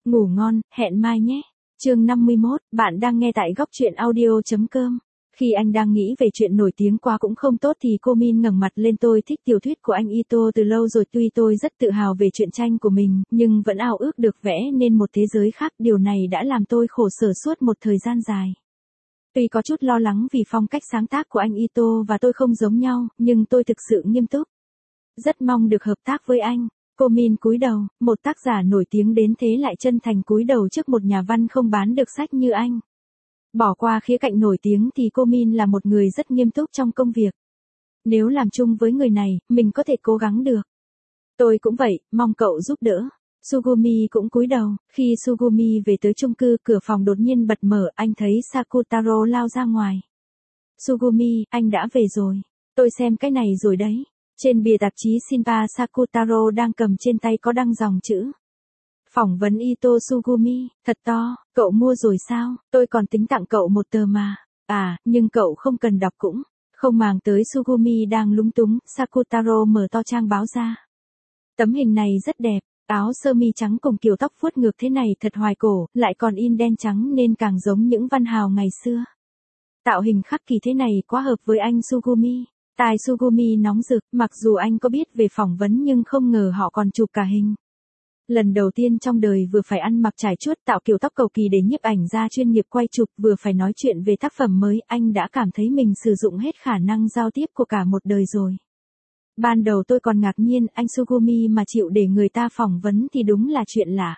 Ngủ ngon, hẹn mai nhé. Chương 51, bạn đang nghe tại góc truyện audio.com. Khi anh đang nghĩ về chuyện nổi tiếng quá cũng không tốt thì cô Min ngẩng mặt lên. Tôi thích tiểu thuyết của anh Ito từ lâu rồi, tuy tôi rất tự hào về truyện tranh của mình, nhưng vẫn ao ước được vẽ nên một thế giới khác, điều này đã làm tôi khổ sở suốt một thời gian dài. Tuy có chút lo lắng vì phong cách sáng tác của anh Ito và tôi không giống nhau, nhưng tôi thực sự nghiêm túc. Rất mong được hợp tác với anh. Cô Min cúi đầu, một tác giả nổi tiếng đến thế lại chân thành cúi đầu trước một nhà văn không bán được sách như anh. Bỏ qua khía cạnh nổi tiếng thì cô Min là một người rất nghiêm túc trong công việc. Nếu làm chung với người này, mình có thể cố gắng được. Tôi cũng vậy, mong cậu giúp đỡ. Sugumi cũng cúi đầu. Khi Sugumi về tới chung cư, cửa phòng đột nhiên bật mở, anh thấy Sakutaro lao ra ngoài. Sugumi, anh đã về rồi. Tôi xem cái này rồi đấy. Trên bìa tạp chí Shinpa, Sakutaro đang cầm trên tay có đăng dòng chữ. Phỏng vấn Ito Sugumi, thật to, cậu mua rồi sao? Tôi còn tính tặng cậu một tờ mà. À, nhưng cậu không cần đọc cũng. Không màng tới Sugumi đang lúng túng, Sakutaro mở to trang báo ra. Tấm hình này rất đẹp, áo sơ mi trắng cùng kiểu tóc vuốt ngược thế này thật hoài cổ, lại còn in đen trắng nên càng giống những văn hào ngày xưa. Tạo hình khắc kỳ thế này quá hợp với anh Sugumi. Tai Sugumi nóng rực, mặc dù anh có biết về phỏng vấn nhưng không ngờ họ còn chụp cả hình. Lần đầu tiên trong đời vừa phải ăn mặc trải chuốt tạo kiểu tóc cầu kỳ để nhiếp ảnh gia chuyên nghiệp quay chụp, vừa phải nói chuyện về tác phẩm mới, anh đã cảm thấy mình sử dụng hết khả năng giao tiếp của cả một đời rồi. Ban đầu tôi còn ngạc nhiên, anh Sugumi mà chịu để người ta phỏng vấn thì đúng là chuyện lạ.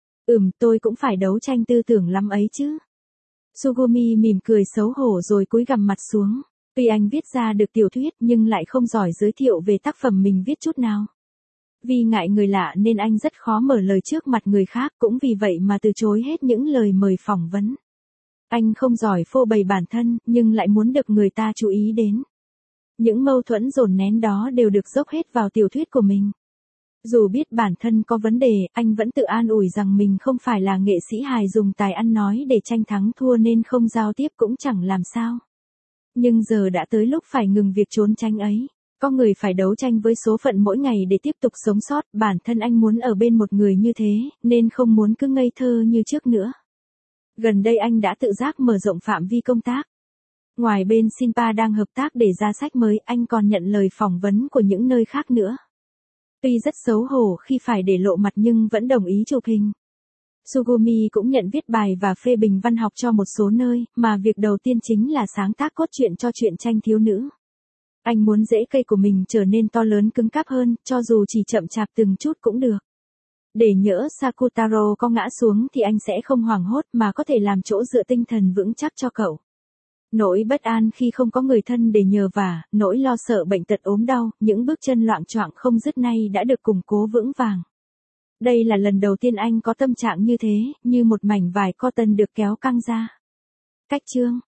Tôi cũng phải đấu tranh tư tưởng lắm ấy chứ. Sugumi mỉm cười xấu hổ rồi cúi gằm mặt xuống. Tuy anh viết ra được tiểu thuyết nhưng lại không giỏi giới thiệu về tác phẩm mình viết chút nào. Vì ngại người lạ nên anh rất khó mở lời trước mặt người khác, cũng vì vậy mà từ chối hết những lời mời phỏng vấn. Anh không giỏi phô bày bản thân, nhưng lại muốn được người ta chú ý đến. Những mâu thuẫn dồn nén đó đều được dốc hết vào tiểu thuyết của mình. Dù biết bản thân có vấn đề, anh vẫn tự an ủi rằng mình không phải là nghệ sĩ hài dùng tài ăn nói để tranh thắng thua nên không giao tiếp cũng chẳng làm sao. Nhưng giờ đã tới lúc phải ngừng việc trốn tránh ấy. Có người phải đấu tranh với số phận mỗi ngày để tiếp tục sống sót, bản thân anh muốn ở bên một người như thế, nên không muốn cứ ngây thơ như trước nữa. Gần đây anh đã tự giác mở rộng phạm vi công tác. Ngoài bên Shinpa đang hợp tác để ra sách mới, anh còn nhận lời phỏng vấn của những nơi khác nữa. Tuy rất xấu hổ khi phải để lộ mặt nhưng vẫn đồng ý chụp hình. Sugumi cũng nhận viết bài và phê bình văn học cho một số nơi, mà việc đầu tiên chính là sáng tác cốt truyện cho truyện tranh thiếu nữ. Anh muốn rễ cây của mình trở nên to lớn cứng cáp hơn, cho dù chỉ chậm chạp từng chút cũng được. Để nhỡ Sakutaro có ngã xuống thì anh sẽ không hoảng hốt mà có thể làm chỗ dựa tinh thần vững chắc cho cậu. Nỗi bất an khi không có người thân để nhờ vả, nỗi lo sợ bệnh tật ốm đau, những bước chân loạng choạng không dứt nay đã được củng cố vững vàng. Đây là lần đầu tiên anh có tâm trạng như thế, như một mảnh vải cotton được kéo căng ra. Cách chương